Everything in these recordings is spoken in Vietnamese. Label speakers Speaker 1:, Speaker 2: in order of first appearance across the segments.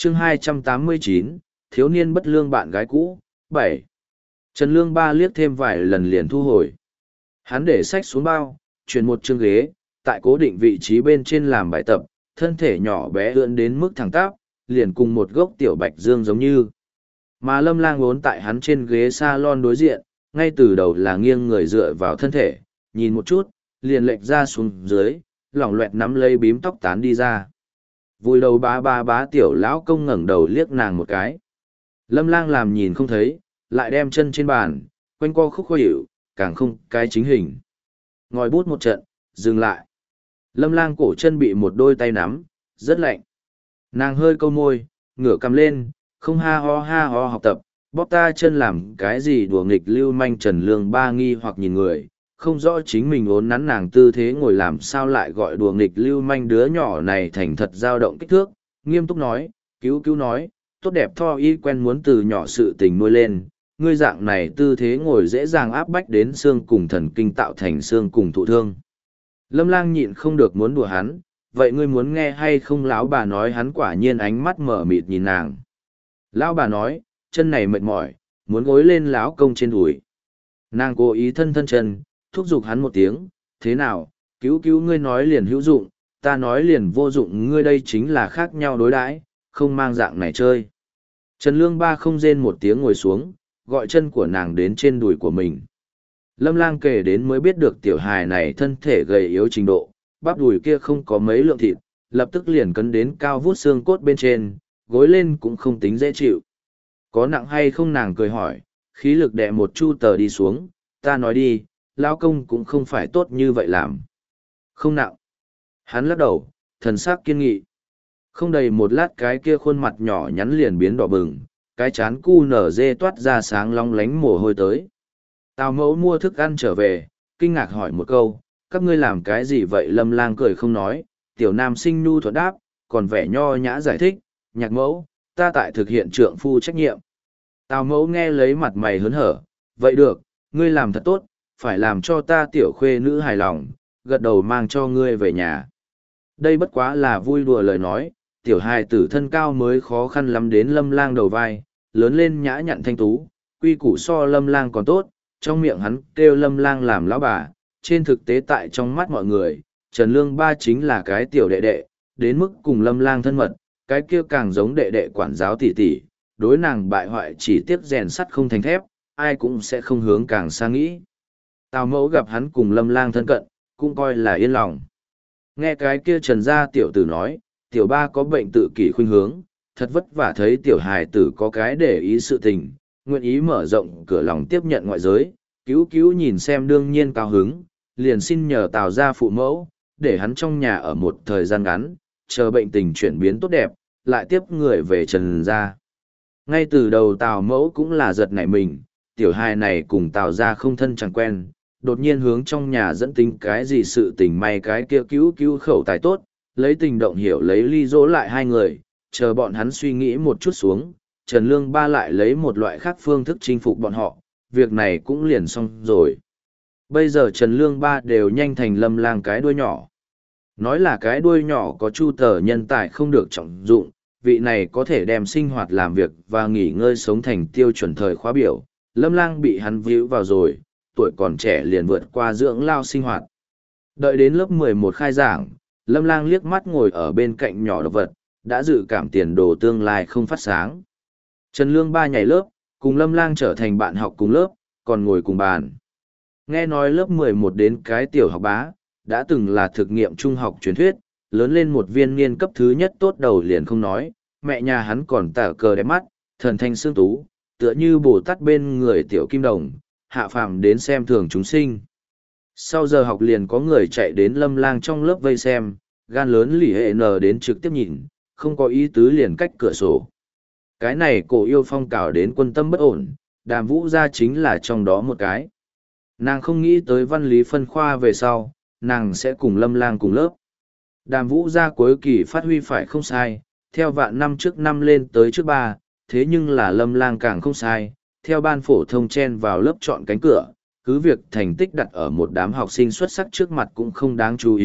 Speaker 1: chương 289, thiếu niên bất lương bạn gái cũ, 7. Trần Lương Ba liếc thêm vài lần liền thu hồi. Hắn để sách xuống bao, chuyển một chương ghế, tại cố định vị trí bên trên làm bài tập, thân thể nhỏ bé ưỡn đến mức thẳng tắp, liền cùng một gốc tiểu bạch dương giống như. Mà Lâm Lang vốn tại hắn trên ghế salon đối diện, ngay từ đầu là nghiêng người dựa vào thân thể, nhìn một chút, liền lệch ra xuống dưới, lỏng loẹt nắm lấy bím tóc tán đi ra. Vùi đầu bá tiểu lão công ngẩng đầu liếc nàng một cái. Lâm Lang làm nhìn không thấy, lại đem chân trên bàn, quanh co khúc khó hiểu, càng không cái chính hình. Ngòi bút một trận, dừng lại. Lâm Lang cổ chân bị một đôi tay nắm, rất lạnh. Nàng hơi câu môi, ngửa cầm lên, không ha ho học tập, bóp ta chân làm cái gì đùa nghịch lưu manh. Trần Lương Ba nghi hoặc nhìn người, không rõ chính mình ốn nắn nàng tư thế ngồi làm sao lại gọi đùa nghịch lưu manh đứa nhỏ này thành thật dao động kích thước, nghiêm túc nói, cứu nói, tốt đẹp tho y quen muốn từ nhỏ sự tình nuôi lên, ngươi dạng này tư thế ngồi dễ dàng áp bách đến xương cùng thần kinh tạo thành xương cùng thụ thương. Lâm Lang nhịn không được muốn đùa hắn, vậy ngươi muốn nghe hay không? Lão bà nói. Hắn quả nhiên ánh mắt mở mịt nhìn nàng. Lão bà nói, chân này mệt mỏi, muốn gối lên lão công trên đùi. Nàng cố ý thân chân, thúc giục hắn một tiếng, thế nào, cứu ngươi nói liền hữu dụng, ta nói liền vô dụng, ngươi đây chính là khác nhau đối đãi, không mang dạng này chơi. Trần Lương Ba không rên một tiếng ngồi xuống, gọi chân của nàng đến trên đùi của mình. Lâm Lang kể đến mới biết được tiểu hài này thân thể gầy yếu trình độ, bắp đùi kia không có mấy lượng thịt, lập tức liền cấn đến cao vút xương cốt bên trên, gối lên cũng không tính dễ chịu. Có nặng hay không? Nàng cười hỏi, khí lực đè một chu tờ đi xuống, ta nói đi, lão công cũng không phải tốt như vậy làm. Không nặng. Hắn lắc đầu, thần sắc kiên nghị. Không đầy một lát cái kia khuôn mặt nhỏ nhắn liền biến đỏ bừng, cái chán cu nở dê toát ra sáng long lánh mồ hôi tới. Tào mẫu mua thức ăn trở về, kinh ngạc hỏi một câu, các ngươi làm cái gì vậy? Lâm Lang cười không nói, tiểu nam sinh nhu thuận đáp, còn vẻ nho nhã giải thích, nhạc mẫu, ta tại thực hiện trượng phu trách nhiệm. Tào mẫu nghe lấy mặt mày hớn hở, vậy được, ngươi làm thật tốt, phải làm cho ta tiểu khuê nữ hài lòng, gật đầu mang cho ngươi về nhà. Đây bất quá là vui đùa lời nói, tiểu hài tử thân cao mới khó khăn lắm đến Lâm Lang đầu vai, lớn lên nhã nhặn thanh tú, quy củ so Lâm Lang còn tốt, trong miệng hắn kêu Lâm Lang làm lão bà, trên thực tế tại trong mắt mọi người, Trần Lương Ba chính là cái tiểu đệ đệ, đến mức cùng Lâm Lang thân mật, cái kia càng giống đệ đệ quản giáo tỷ tỷ, đối nàng bại hoại chỉ tiếc rèn sắt không thành thép, ai cũng sẽ không hướng càng xa nghĩ. Tào mẫu gặp hắn cùng Lâm Lang thân cận, cũng coi là yên lòng. Nghe cái kia Trần gia tiểu tử nói, tiểu ba có bệnh tự kỷ khuynh hướng, thật vất vả thấy tiểu hài tử có cái để ý sự tình, nguyện ý mở rộng cửa lòng tiếp nhận ngoại giới, cứu nhìn xem đương nhiên cao hứng, liền xin nhờ Tào gia phụ mẫu, để hắn trong nhà ở một thời gian ngắn, chờ bệnh tình chuyển biến tốt đẹp, lại tiếp người về Trần gia. Ngay từ đầu Tào mẫu cũng là giật nảy mình, tiểu hài này cùng Tào gia không thân chẳng quen, đột nhiên hướng trong nhà dẫn tính cái gì sự tình, may cái kia cứu khẩu tài tốt, lấy tình động hiểu lấy ly dỗ lại hai người, chờ bọn hắn suy nghĩ một chút xuống, Trần Lương Ba lại lấy một loại khác phương thức chinh phục bọn họ, việc này cũng liền xong rồi. Bây giờ Trần Lương Ba đều nhanh thành Lâm Lang cái đuôi nhỏ. Nói là cái đuôi nhỏ có chu tờ nhân tài không được trọng dụng, vị này có thể đem sinh hoạt làm việc và nghỉ ngơi sống thành tiêu chuẩn thời khóa biểu. Lâm Lang bị hắn víu vào rồi, tuổi còn trẻ liền vượt qua dưỡng lao sinh hoạt. Đợi đến lớp 11 khai giảng, Lâm Lang liếc mắt ngồi ở bên cạnh nhỏ độc vật, đã dự cảm tiền đồ tương lai không phát sáng. Trần Lương Ba nhảy lớp, cùng Lâm Lang trở thành bạn học cùng lớp, còn ngồi cùng bàn. Nghe nói lớp 11 đến cái tiểu học bá, đã từng là thực nghiệm trung học truyền thuyết, lớn lên một viên niên cấp thứ nhất tốt đầu liền không nói, mẹ nhà hắn còn tả cờ đẹp mắt, thần thanh xương tú, tựa như Bồ Tát bên người tiểu kim đồng, hạ phàm đến xem thường chúng sinh. Sau giờ học liền có người chạy đến Lâm Lang trong lớp vây xem, gan lớn lỉ hệ nờ đến trực tiếp nhìn, không có ý tứ liền cách cửa sổ. Cái này cổ yêu phong cào đến quân tâm bất ổn, Đàm Vũ gia chính là trong đó một cái. Nàng không nghĩ tới văn lý phân khoa về sau, nàng sẽ cùng Lâm Lang cùng lớp. Đàm Vũ gia cuối kỳ phát huy phải không sai, theo vạn năm trước năm lên tới trước ba, thế nhưng là Lâm Lang càng không sai, theo ban phổ thông chen vào lớp chọn cánh cửa, cứ việc thành tích đặt ở một đám học sinh xuất sắc trước mặt cũng không đáng chú ý,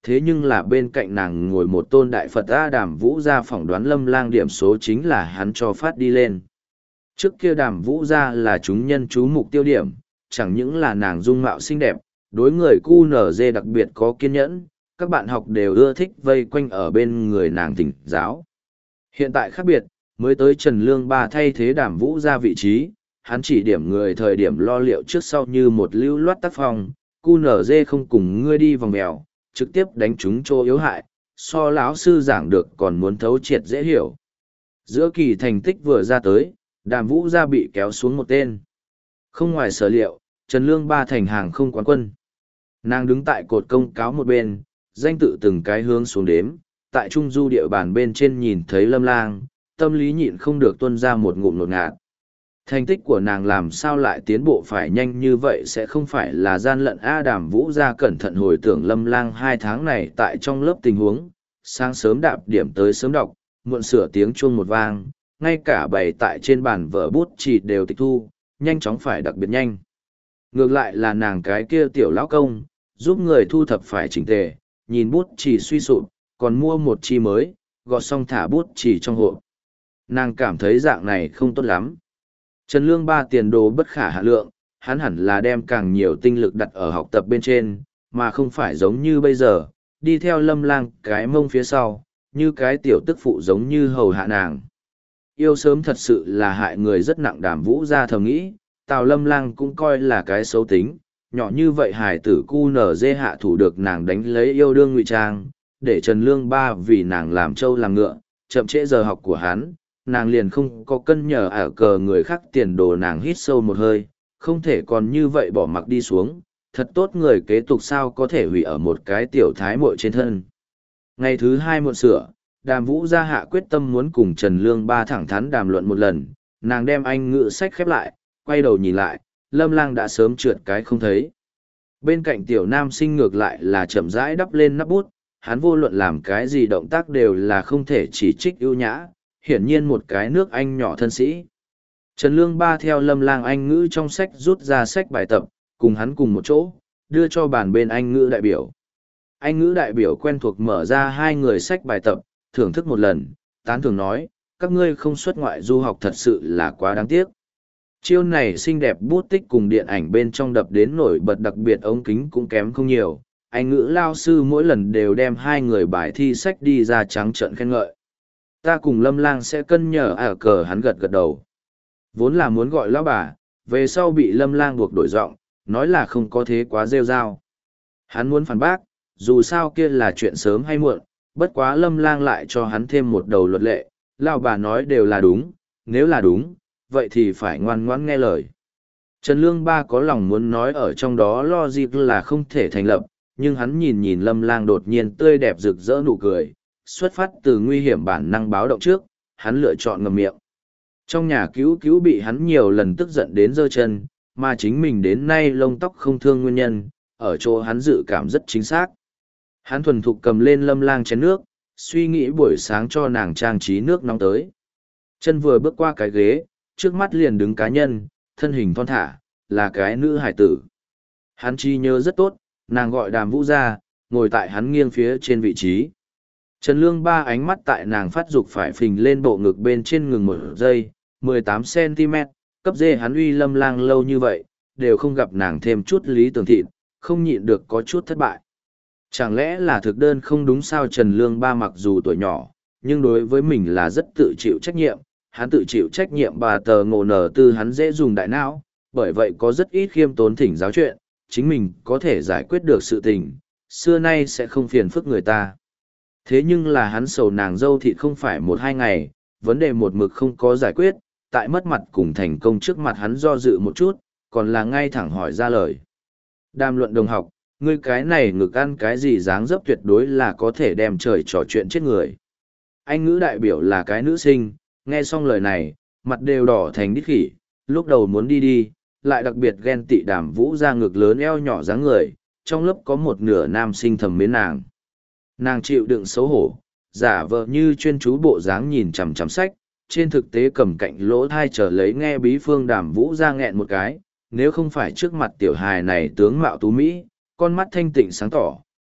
Speaker 1: thế nhưng là bên cạnh nàng ngồi một tôn đại Phật A Đàm Vũ Gia phỏng đoán Lâm Lang điểm số chính là hắn cho phát đi lên. Trước kia Đàm Vũ Gia là chúng nhân chú mục tiêu điểm, chẳng những là nàng dung mạo xinh đẹp, đối người QNZ đặc biệt có kiên nhẫn, các bạn học đều ưa thích vây quanh ở bên người nàng thỉnh giáo. Hiện tại khác biệt, mới tới Trần Lương Ba thay thế Đàm Vũ Gia vị trí, hắn chỉ điểm người thời điểm lo liệu trước sau như một lưu loát tác phong, QNZ không cùng ngươi đi vòng mèo, trực tiếp đánh trúng chỗ yếu hại, so lão sư giảng được còn muốn thấu triệt dễ hiểu. Giữa kỳ thành tích vừa ra tới, Đàm Vũ Gia bị kéo xuống một tên. Không ngoài sở liệu, Trần Lương Ba thành hàng không quán quân. Nàng đứng tại cột công cáo một bên, danh tự từng cái hướng xuống đếm, tại trung du địa bàn bên trên nhìn thấy Lâm Lang, tâm lý nhịn không được tuôn ra một ngụm ngột ngạt. Thành tích của nàng làm sao lại tiến bộ phải nhanh như vậy sẽ không phải là gian lận. Đàm Vũ Gia cẩn thận hồi tưởng Lâm Lang 2 tháng này tại trong lớp tình huống, sáng sớm đạp điểm tới sớm đọc, muộn sửa tiếng chuông một vang, ngay cả bày tại trên bàn vở bút chỉ đều tịch thu, nhanh chóng phải đặc biệt nhanh. Ngược lại là nàng cái kia tiểu lão công, giúp người thu thập phải chỉnh tề, nhìn bút chỉ suy sụp, còn mua một chi mới, gọt xong thả bút chỉ trong hộp. Nàng cảm thấy dạng này không tốt lắm. Trần Lương Ba tiền đồ bất khả hạ lượng, hắn hẳn là đem càng nhiều tinh lực đặt ở học tập bên trên, mà không phải giống như bây giờ, đi theo Lâm Lang cái mông phía sau, như cái tiểu tức phụ giống như hầu hạ nàng. Yêu sớm thật sự là hại người rất nặng. Đàm Vũ Gia thầm nghĩ, Tào Lâm Lang cũng coi là cái xấu tính, nhỏ như vậy hài tử QNZ hạ thủ được nàng đánh lấy yêu đương ngụy trang, để Trần Lương Ba vì nàng làm trâu làm ngựa, chậm trễ giờ học của hắn, nàng liền không có cân nhờ ở cờ người khác tiền đồ. Nàng hít sâu một hơi, không thể còn như vậy bỏ mặc đi xuống, thật tốt người kế tục sao có thể hủy ở một cái tiểu thái muội trên thân. Ngày thứ 2 muộn sửa, Đàm Vũ Gia hạ quyết tâm muốn cùng Trần Lương Ba thẳng thắn đàm luận một lần, nàng đem Anh ngữ sách khép lại, quay đầu nhìn lại, Lâm Lang đã sớm trượt cái không thấy. Bên cạnh tiểu nam sinh ngược lại là chậm rãi đắp lên nắp bút, hắn vô luận làm cái gì động tác đều là không thể chỉ trích ưu nhã, hiển nhiên một cái nước Anh nhỏ thân sĩ. Trần Lương Ba theo Lâm Lang Anh ngữ trong sách rút ra sách bài tập, cùng hắn cùng một chỗ, đưa cho bàn bên Anh ngữ đại biểu. Anh ngữ đại biểu quen thuộc mở ra 2 người sách bài tập, thưởng thức một lần, tán thưởng nói, các ngươi không xuất ngoại du học thật sự là quá đáng tiếc. Chiêu này xinh đẹp bút tích cùng điện ảnh bên trong đập đến nổi bật, đặc biệt ống kính cũng kém không nhiều. Anh ngữ lao sư mỗi lần đều đem 2 người bài thi sách đi ra trắng trợn khen ngợi. Ta cùng Lâm Lang sẽ cân nhờ ở cờ. Hắn gật gật đầu. Vốn là muốn gọi lão bà, về sau bị Lâm Lang buộc đổi giọng, nói là không có thế quá rêu rao. Hắn muốn phản bác, dù sao kia là chuyện sớm hay muộn, bất quá Lâm Lang lại cho hắn thêm một đầu luật lệ, lão bà nói đều là đúng, nếu là đúng, vậy thì phải ngoan ngoãn nghe lời. Trần Lương Ba có lòng muốn nói ở trong đó logic là không thể thành lập, nhưng hắn nhìn nhìn Lâm Lang đột nhiên tươi đẹp rực rỡ nụ cười, xuất phát từ nguy hiểm bản năng báo động trước, hắn lựa chọn ngậm miệng. Trong nhà cứu cứu bị hắn nhiều lần tức giận đến giơ chân, mà chính mình đến nay lông tóc không thương nguyên nhân, ở chỗ hắn dự cảm rất chính xác. Hắn thuần thục cầm lên Lâm Lang chén nước, suy nghĩ buổi sáng cho nàng trang trí nước nóng tới. Chân vừa bước qua cái ghế, trước mắt liền đứng cá nhân, thân hình thon thả, là cái nữ hải tử. Hắn chi nhớ rất tốt, nàng gọi Đàm Vũ Gia, ngồi tại hắn nghiêng phía trên vị trí. Trần Lương Ba ánh mắt tại nàng phát dục phải phình lên bộ ngực bên trên ngừng 1 giây, 18 cm, cấp dê hắn uy Lâm Lang lâu như vậy, đều không gặp nàng thêm chút lý tưởng thịt, không nhịn được có chút thất bại. Chẳng lẽ là thực đơn không đúng sao? Trần Lương Ba mặc dù tuổi nhỏ, nhưng đối với mình là rất tự chịu trách nhiệm, hắn tự chịu trách nhiệm bà tờ ngộ nở tư hắn dễ dùng đại não, bởi vậy có rất ít khiêm tốn thỉnh giáo chuyện, chính mình có thể giải quyết được sự tình, xưa nay sẽ không phiền phức người ta. Thế nhưng là hắn sầu nàng dâu thịt không phải 1-2 ngày, vấn đề một mực không có giải quyết, tại mất mặt cùng thành công trước mặt hắn do dự một chút, còn là ngay thẳng hỏi ra lời. Đàm luận đồng học, ngươi cái này ngực ăn cái gì dáng dấp tuyệt đối là có thể đem trời trò chuyện chết người. Anh ngữ đại biểu là cái nữ sinh, nghe xong lời này, mặt đều đỏ thành đít khỉ, lúc đầu muốn đi, lại đặc biệt ghen tị Đàm Vũ Gia ngực lớn eo nhỏ dáng người, trong lớp có một nửa nam sinh thầm mến nàng. Nàng chịu đựng xấu hổ, giả vờ như chuyên chú bộ dáng nhìn chằm chằm sách, trên thực tế cầm cạnh lỗ thai trở lấy nghe bí phương. Đàm Vũ Gia nghẹn một cái, nếu không phải trước mặt tiểu hài này tướng mạo tú mỹ, con mắt thanh tịnh sáng tỏ,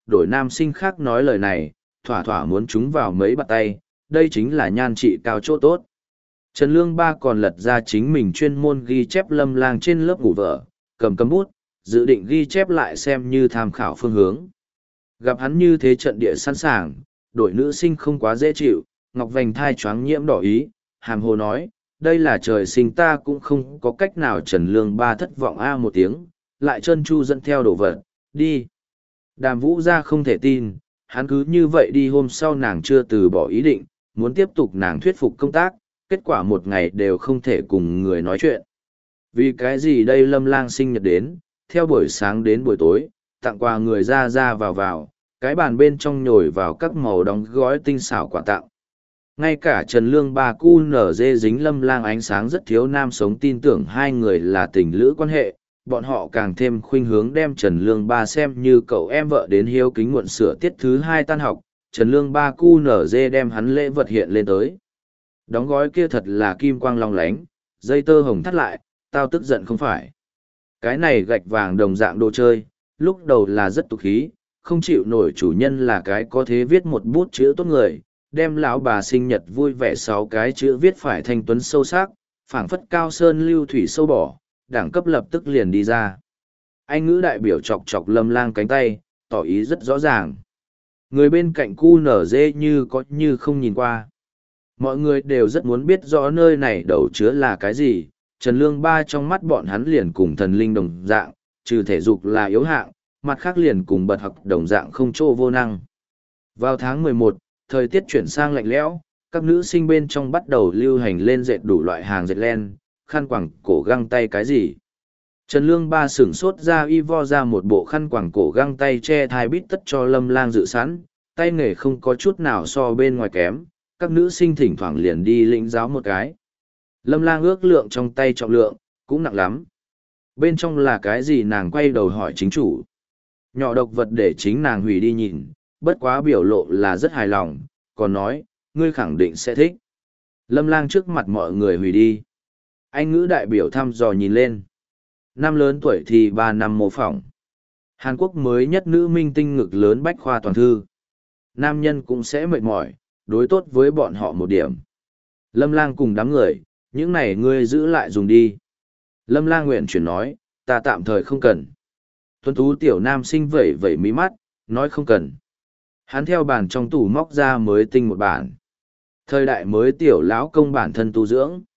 Speaker 1: đổi nam sinh khác nói lời này, thỏa thỏa muốn chúng vào mấy bàn tay, đây chính là nhan trị cao chỗ tốt. Trần Lương Ba còn lật ra chính mình chuyên môn ghi chép Lâm Lang trên lớp ngủ vở, cầm bút, dự định ghi chép lại xem như tham khảo phương hướng. Gặp hắn như thế trận địa sẵn sàng, đội nữ sinh không quá dễ chịu, Ngọc Vành thai choáng nhiễm đỏ ý, hàm hồ nói, đây là trời sinh ta cũng không có cách nào. Trần Lương Ba thất vọng a một tiếng, lại trơn chu dẫn theo đồ vật, đi. Đàm Vũ ra không thể tin, hắn cứ như vậy đi. Hôm sau nàng chưa từ bỏ ý định, muốn tiếp tục nàng thuyết phục công tác, kết quả một ngày đều không thể cùng người nói chuyện. Vì cái gì đây? Lâm Lang sinh nhật đến, theo buổi sáng đến buổi tối, tặng quà người ra ra vào, cái bàn bên trong nhồi vào các màu đóng gói tinh xảo quà tặng. Ngay cả Trần Lương Ba cu nở dê dính Lâm Lang ánh sáng rất thiếu nam sống tin tưởng hai người là tình lữ quan hệ, bọn họ càng thêm khuynh hướng đem Trần Lương Ba xem như cậu em vợ đến hiếu kính muộn sửa tiết thứ 2 tan học. Trần Lương Ba cu nở dê đem hắn lễ vật hiện lên tới. Đóng gói kia thật là kim quang long lánh, dây tơ hồng thắt lại, tao tức giận không phải. Cái này gạch vàng đồng dạng đồ chơi, lúc đầu là rất tục khí, không chịu nổi chủ nhân là cái có thế viết một bút chữ tốt người, đem lão bà sinh nhật vui vẻ 6 cái chữ viết phải thanh tuấn sâu sắc, phảng phất cao sơn lưu thủy sâu bỏ, đẳng cấp lập tức liền đi ra. Anh ngữ đại biểu chọc chọc Lâm Lang cánh tay, tỏ ý rất rõ ràng. Người bên cạnh cu nở dê như có như không nhìn qua. Mọi người đều rất muốn biết rõ nơi này đầu chứa là cái gì. Trần Lương Ba trong mắt bọn hắn liền cùng thần linh đồng dạng, trừ thể dục là yếu hạng, mặt khác liền cùng bật học đồng dạng không chỗ vô năng. Vào tháng 11, thời tiết chuyển sang lạnh lẽo, các nữ sinh bên trong bắt đầu lưu hành lên dệt đủ loại hàng dệt len, khăn quàng cổ găng tay cái gì. Trần Lương Ba sửng sốt ra y vo ra một bộ khăn quàng cổ găng tay che thai bít tất cho Lâm Lang dự sẵn, tay nghề không có chút nào so bên ngoài kém, các nữ sinh thỉnh thoảng liền đi lĩnh giáo một cái. Lâm Lang ước lượng trong tay trọng lượng, cũng nặng lắm. Bên trong là cái gì? Nàng quay đầu hỏi chính chủ. Nhỏ độc vật để chính nàng hủy đi nhìn, bất quá biểu lộ là rất hài lòng, còn nói, ngươi khẳng định sẽ thích. Lâm Lang trước mặt mọi người hủy đi. Anh ngữ đại biểu thăm dò nhìn lên. Năm lớn tuổi thì 3 năm mô phỏng. Hàn Quốc mới nhất nữ minh tinh ngực lớn bách khoa toàn thư. Nam nhân cũng sẽ mệt mỏi, đối tốt với bọn họ một điểm. Lâm Lang cùng đám người, những này ngươi giữ lại dùng đi. Lâm Lang nguyện chuyển nói, ta tạm thời không cần. Tuấn tú tiểu nam sinh vẩy vẩy mí mắt, nói không cần. Hắn theo bàn trong tủ móc ra mới tinh một bản. Thời đại mới tiểu lão công bản thân tu dưỡng.